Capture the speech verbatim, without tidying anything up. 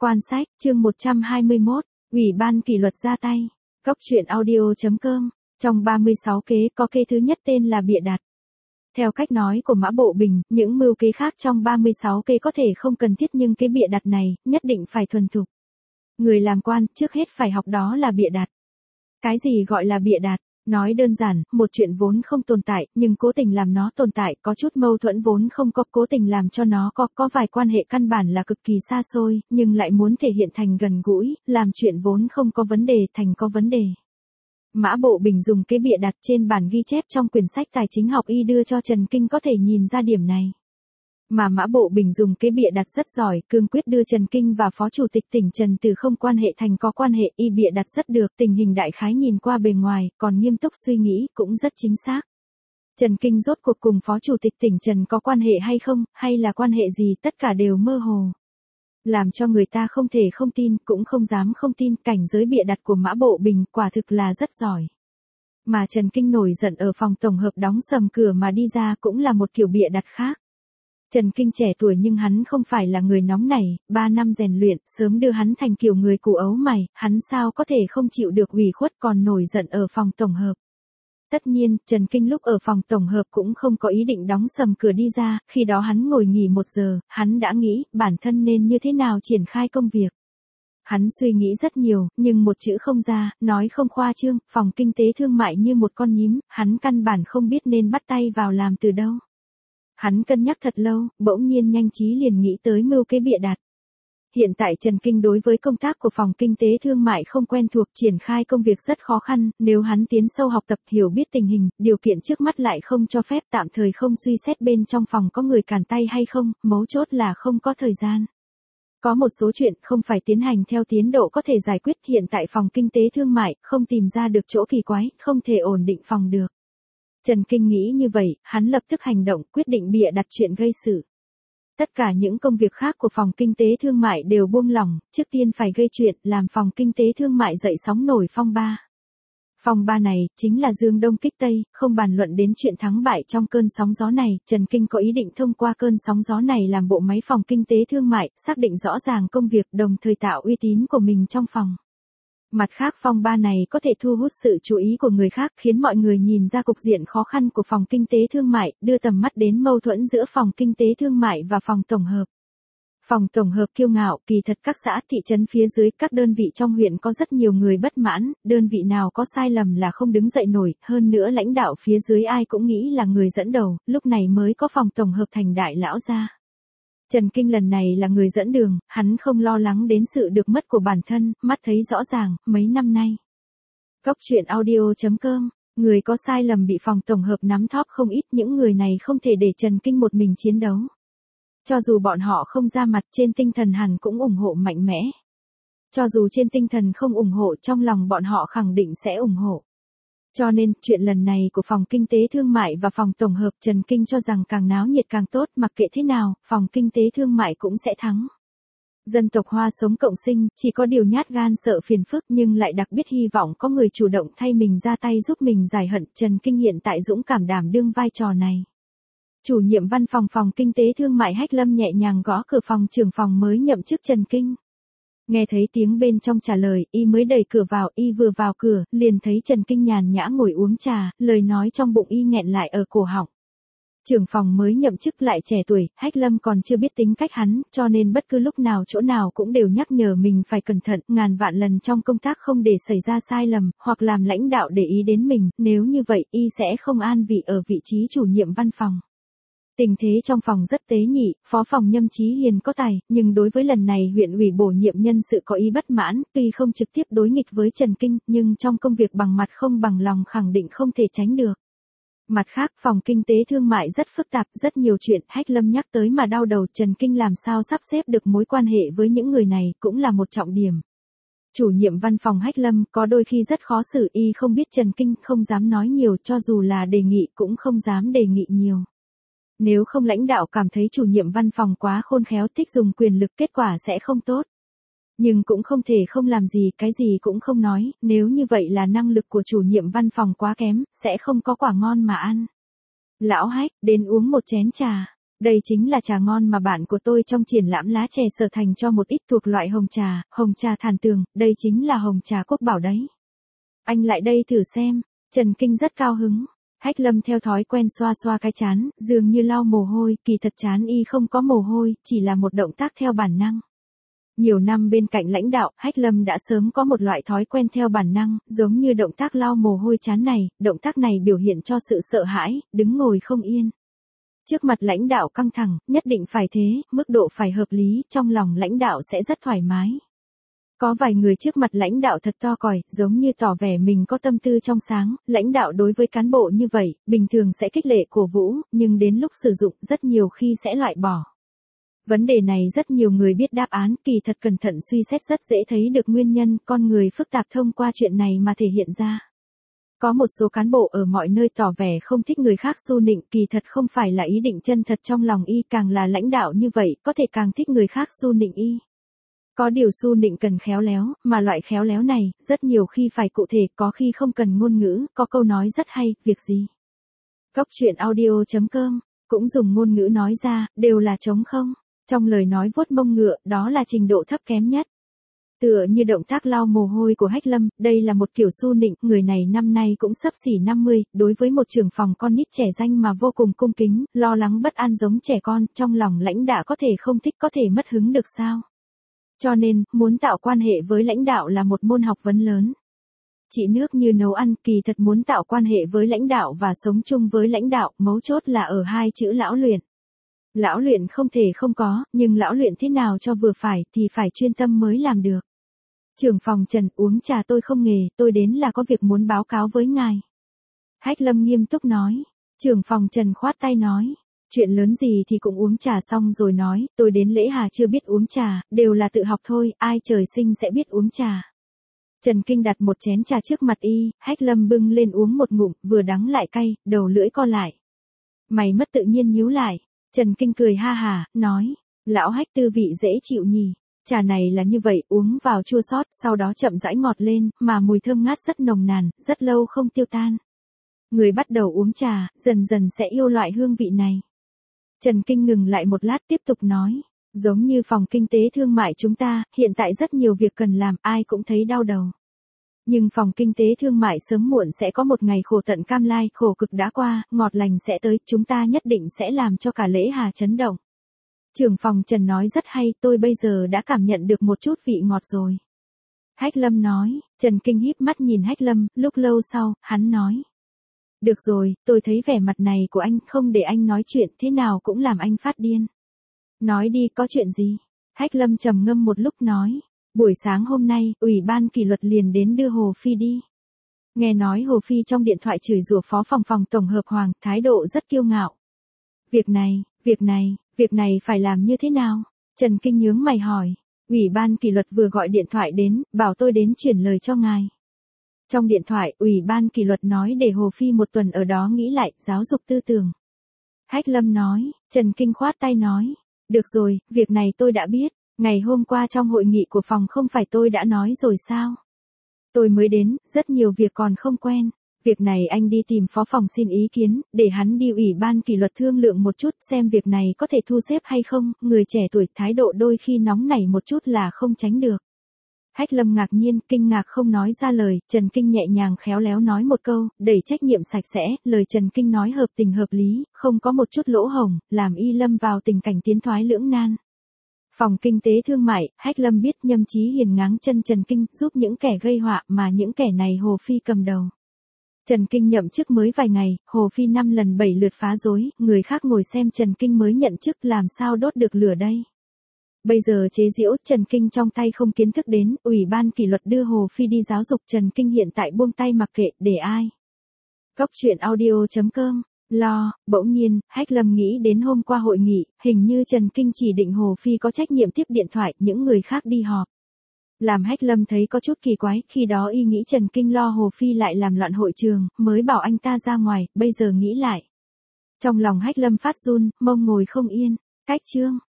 Quan sách, chương một trăm hai mươi mốt, Ủy ban kỷ luật ra tay. Cốc truyện audio chấm com. Trong ba mươi sáu kế có kế thứ nhất tên là bịa đặt. Theo cách nói của Mã Bộ Bình, những mưu kế khác trong ba mươi sáu kế có thể không cần thiết nhưng kế bịa đặt này, nhất định phải thuần thục. Người làm quan, trước hết phải học đó là bịa đặt. Cái gì gọi là bịa đặt? Nói đơn giản, một chuyện vốn không tồn tại, nhưng cố tình làm nó tồn tại, có chút mâu thuẫn vốn không có, cố tình làm cho nó có, có vài quan hệ căn bản là cực kỳ xa xôi, nhưng lại muốn thể hiện thành gần gũi, làm chuyện vốn không có vấn đề thành có vấn đề. Mã Bộ Bình dùng kế bịa đặt trên bản ghi chép trong quyển sách Tài chính học y đưa cho Trần Kinh có thể nhìn ra điểm này. Mà Mã Bộ Bình dùng kế bịa đặt rất giỏi, cương quyết đưa Trần Kinh và Phó Chủ tịch tỉnh Trần từ không quan hệ thành có quan hệ, y bịa đặt rất được, tình hình đại khái nhìn qua bề ngoài, còn nghiêm túc suy nghĩ, cũng rất chính xác. Trần Kinh rốt cuộc cùng Phó Chủ tịch tỉnh Trần có quan hệ hay không, hay là quan hệ gì, tất cả đều mơ hồ. Làm cho người ta không thể không tin, cũng không dám không tin, cảnh giới bịa đặt của Mã Bộ Bình quả thực là rất giỏi. Mà Trần Kinh nổi giận ở phòng tổng hợp đóng sầm cửa mà đi ra cũng là một kiểu bịa đặt khác. Trần Kinh trẻ tuổi nhưng hắn không phải là người nóng nảy, ba năm rèn luyện, sớm đưa hắn thành kiểu người củ ấu mày, hắn sao có thể không chịu được ủy khuất còn nổi giận ở phòng tổng hợp. Tất nhiên, Trần Kinh lúc ở phòng tổng hợp cũng không có ý định đóng sầm cửa đi ra, khi đó hắn ngồi nghỉ một giờ, hắn đã nghĩ bản thân nên như thế nào triển khai công việc. Hắn suy nghĩ rất nhiều, nhưng một chữ không ra, nói không khoa trương, phòng kinh tế thương mại như một con nhím, hắn căn bản không biết nên bắt tay vào làm từ đâu. Hắn cân nhắc thật lâu, bỗng nhiên nhanh trí liền nghĩ tới mưu kế bịa đặt. Hiện tại Trần Kinh đối với công tác của phòng kinh tế thương mại không quen thuộc, triển khai công việc rất khó khăn, nếu hắn tiến sâu học tập hiểu biết tình hình, điều kiện trước mắt lại không cho phép, tạm thời không suy xét bên trong phòng có người cản tay hay không, mấu chốt là không có thời gian. Có một số chuyện không phải tiến hành theo tiến độ có thể giải quyết, hiện tại phòng kinh tế thương mại không tìm ra được chỗ kỳ quái, không thể ổn định phòng được. Trần Kinh nghĩ như vậy, hắn lập tức hành động, quyết định bịa đặt chuyện gây sự. Tất cả những công việc khác của phòng kinh tế thương mại đều buông lỏng, trước tiên phải gây chuyện, làm phòng kinh tế thương mại dậy sóng nổi phong ba. Phong ba này, chính là Dương Đông kích Tây, không bàn luận đến chuyện thắng bại trong cơn sóng gió này, Trần Kinh có ý định thông qua cơn sóng gió này làm bộ máy phòng kinh tế thương mại, xác định rõ ràng công việc, đồng thời tạo uy tín của mình trong phòng. Mặt khác phong ba này có thể thu hút sự chú ý của người khác, khiến mọi người nhìn ra cục diện khó khăn của phòng kinh tế thương mại, đưa tầm mắt đến mâu thuẫn giữa phòng kinh tế thương mại và phòng tổng hợp. Phòng tổng hợp kiêu ngạo, kỳ thật các xã thị trấn phía dưới, các đơn vị trong huyện có rất nhiều người bất mãn, đơn vị nào có sai lầm là không đứng dậy nổi, hơn nữa lãnh đạo phía dưới ai cũng nghĩ là người dẫn đầu, lúc này mới có phòng tổng hợp thành đại lão ra. Trần Kinh lần này là người dẫn đường, hắn không lo lắng đến sự được mất của bản thân, mắt thấy rõ ràng, mấy năm nay. Cốc truyện audio chấm com, người có sai lầm bị phòng tổng hợp nắm thóp không ít, những người này không thể để Trần Kinh một mình chiến đấu. Cho dù bọn họ không ra mặt, trên tinh thần hẳn cũng ủng hộ mạnh mẽ. Cho dù trên tinh thần không ủng hộ, trong lòng bọn họ khẳng định sẽ ủng hộ. Cho nên, chuyện lần này của phòng kinh tế thương mại và phòng tổng hợp Trần Kinh cho rằng càng náo nhiệt càng tốt, mặc kệ thế nào, phòng kinh tế thương mại cũng sẽ thắng. Dân tộc Hoa sống cộng sinh, chỉ có điều nhát gan sợ phiền phức nhưng lại đặc biệt hy vọng có người chủ động thay mình ra tay giúp mình giải hận. Trần Kinh hiện tại dũng cảm đảm đương vai trò này. Chủ nhiệm văn phòng phòng kinh tế thương mại Hách Lâm nhẹ nhàng gõ cửa phòng trưởng phòng mới nhậm chức Trần Kinh. Nghe thấy tiếng bên trong trả lời, y mới đẩy cửa vào, y vừa vào cửa, liền thấy Trần Kinh nhàn nhã ngồi uống trà, lời nói trong bụng y nghẹn lại ở cổ họng. Trưởng phòng mới nhậm chức lại trẻ tuổi, Hách Lâm còn chưa biết tính cách hắn, cho nên bất cứ lúc nào chỗ nào cũng đều nhắc nhở mình phải cẩn thận, ngàn vạn lần trong công tác không để xảy ra sai lầm, hoặc làm lãnh đạo để ý đến mình, nếu như vậy y sẽ không an vị ở vị trí chủ nhiệm văn phòng. Tình thế trong phòng rất tế nhị, phó phòng Nhâm Chí Hiền có tài, nhưng đối với lần này huyện ủy bổ nhiệm nhân sự có ý bất mãn, tuy không trực tiếp đối nghịch với Trần Kinh, nhưng trong công việc bằng mặt không bằng lòng khẳng định không thể tránh được. Mặt khác, phòng kinh tế thương mại rất phức tạp, rất nhiều chuyện, Hách Lâm nhắc tới mà đau đầu, Trần Kinh làm sao sắp xếp được mối quan hệ với những người này, cũng là một trọng điểm. Chủ nhiệm văn phòng Hách Lâm có đôi khi rất khó xử, y không biết Trần Kinh, không dám nói nhiều, cho dù là đề nghị cũng không dám đề nghị nhiều. Nếu không lãnh đạo cảm thấy chủ nhiệm văn phòng quá khôn khéo, thích dùng quyền lực, kết quả sẽ không tốt. Nhưng cũng không thể không làm gì, cái gì cũng không nói, nếu như vậy là năng lực của chủ nhiệm văn phòng quá kém, sẽ không có quả ngon mà ăn. Lão Hách, đến uống một chén trà. Đây chính là trà ngon mà bạn của tôi trong triển lãm lá chè sở thành cho một ít thuộc loại hồng trà, hồng trà thản tường, đây chính là hồng trà quốc bảo đấy. Anh lại đây thử xem, Trần Kinh rất cao hứng. Hách Lâm theo thói quen xoa xoa cái trán, dường như lau mồ hôi, kỳ thật trán y không có mồ hôi, chỉ là một động tác theo bản năng. Nhiều năm bên cạnh lãnh đạo, Hách Lâm đã sớm có một loại thói quen theo bản năng, giống như động tác lau mồ hôi trán này, động tác này biểu hiện cho sự sợ hãi, đứng ngồi không yên. Trước mặt lãnh đạo căng thẳng, nhất định phải thế, mức độ phải hợp lý, trong lòng lãnh đạo sẽ rất thoải mái. Có vài người trước mặt lãnh đạo thật to còi, giống như tỏ vẻ mình có tâm tư trong sáng, lãnh đạo đối với cán bộ như vậy, bình thường sẽ khích lệ cổ vũ, nhưng đến lúc sử dụng rất nhiều khi sẽ loại bỏ. Vấn đề này rất nhiều người biết đáp án, kỳ thật cẩn thận suy xét rất dễ thấy được nguyên nhân, con người phức tạp thông qua chuyện này mà thể hiện ra. Có một số cán bộ ở mọi nơi tỏ vẻ không thích người khác xu nịnh, kỳ thật không phải là ý định chân thật trong lòng y, càng là lãnh đạo như vậy, có thể càng thích người khác xu nịnh y. Có điều xu nịnh cần khéo léo, mà loại khéo léo này, rất nhiều khi phải cụ thể, có khi không cần ngôn ngữ, có câu nói rất hay, việc gì. Góc truyện audio chấm com, cũng dùng ngôn ngữ nói ra, đều là trống không. Trong lời nói vuốt mông ngựa, đó là trình độ thấp kém nhất. Tựa như động tác lau mồ hôi của Hách Lâm, đây là một kiểu xu nịnh, người này năm nay cũng sắp xỉ năm mươi, đối với một trưởng phòng con nít trẻ danh mà vô cùng cung kính, lo lắng bất an giống trẻ con, trong lòng lãnh đạo có thể không thích có thể mất hứng được sao. Cho nên, muốn tạo quan hệ với lãnh đạo là một môn học vấn lớn. Chỉ nước như nấu ăn, kỳ thật muốn tạo quan hệ với lãnh đạo và sống chung với lãnh đạo, mấu chốt là ở hai chữ lão luyện. Lão luyện không thể không có, nhưng lão luyện thế nào cho vừa phải thì phải chuyên tâm mới làm được. Trưởng phòng Trần, uống trà tôi không nghề, tôi đến là có việc muốn báo cáo với ngài. Hách Lâm nghiêm túc nói. Trưởng phòng Trần khoát tay nói. Chuyện lớn gì thì cũng uống trà xong rồi nói, tôi đến lễ hà chưa biết uống trà, đều là tự học thôi, ai trời sinh sẽ biết uống trà. Trần Kinh đặt một chén trà trước mặt y, Hách Lâm bưng lên uống một ngụm, vừa đắng lại cay, đầu lưỡi co lại. Mày mất tự nhiên nhíu lại. Trần Kinh cười ha hà, nói, lão Hách tư vị dễ chịu nhỉ. Trà này là như vậy, uống vào chua xót, sau đó chậm rãi ngọt lên, mà mùi thơm ngát rất nồng nàn, rất lâu không tiêu tan. Người bắt đầu uống trà, dần dần sẽ yêu loại hương vị này. Trần Kinh ngừng lại một lát tiếp tục nói, giống như phòng kinh tế thương mại chúng ta, hiện tại rất nhiều việc cần làm, ai cũng thấy đau đầu. Nhưng phòng kinh tế thương mại sớm muộn sẽ có một ngày khổ tận cam lai, khổ cực đã qua, ngọt lành sẽ tới, chúng ta nhất định sẽ làm cho cả lễ hà chấn động. Trưởng phòng Trần nói rất hay, tôi bây giờ đã cảm nhận được một chút vị ngọt rồi. Hách Lâm nói, Trần Kinh híp mắt nhìn Hách Lâm, lúc lâu sau, hắn nói. Được rồi, tôi thấy vẻ mặt này của anh, không để anh nói chuyện, thế nào cũng làm anh phát điên. Nói đi, có chuyện gì? Hách Lâm trầm ngâm một lúc nói. Buổi sáng hôm nay, Ủy ban kỷ luật liền đến đưa Hồ Phi đi. Nghe nói Hồ Phi trong điện thoại chửi rủa phó phòng phòng tổng hợp Hoàng, thái độ rất kiêu ngạo. Việc này, việc này, việc này phải làm như thế nào? Trần Kinh nhướng mày hỏi. Ủy ban kỷ luật vừa gọi điện thoại đến, bảo tôi đến chuyển lời cho ngài. Trong điện thoại, Ủy ban kỷ luật nói để Hồ Phi một tuần ở đó nghĩ lại, giáo dục tư tưởng. Hách Lâm nói, Trần Kinh khoát tay nói. Được rồi, việc này tôi đã biết. Ngày hôm qua trong hội nghị của phòng không phải tôi đã nói rồi sao? Tôi mới đến, rất nhiều việc còn không quen. Việc này anh đi tìm phó phòng xin ý kiến, để hắn đi ủy ban kỷ luật thương lượng một chút xem việc này có thể thu xếp hay không, người trẻ tuổi thái độ đôi khi nóng nảy một chút là không tránh được. Hách Lâm ngạc nhiên, kinh ngạc không nói ra lời, Trần Kinh nhẹ nhàng khéo léo nói một câu, đẩy trách nhiệm sạch sẽ, lời Trần Kinh nói hợp tình hợp lý, không có một chút lỗ hổng, làm y lâm vào tình cảnh tiến thoái lưỡng nan. Phòng kinh tế thương mại, Hách Lâm biết Nhâm Chí Hiền ngáng chân Trần Kinh, giúp những kẻ gây họa mà những kẻ này Hồ Phi cầm đầu. Trần Kinh nhậm chức mới vài ngày, Hồ Phi năm lần bảy lượt phá rối, người khác ngồi xem Trần Kinh mới nhận chức làm sao đốt được lửa đây. Bây giờ chế giễu, Trần Kinh trong tay không kiến thức đến, Ủy ban kỷ luật đưa Hồ Phi đi giáo dục, Trần Kinh hiện tại buông tay mặc kệ, để ai. Góc truyện audio chấm com. Lo, bỗng nhiên, Hách Lâm nghĩ đến hôm qua hội nghị, hình như Trần Kinh chỉ định Hồ Phi có trách nhiệm tiếp điện thoại, những người khác đi họp. Làm Hách Lâm thấy có chút kỳ quái, khi đó y nghĩ Trần Kinh lo Hồ Phi lại làm loạn hội trường, mới bảo anh ta ra ngoài, bây giờ nghĩ lại. Trong lòng Hách Lâm phát run, mông ngồi không yên, cách chương.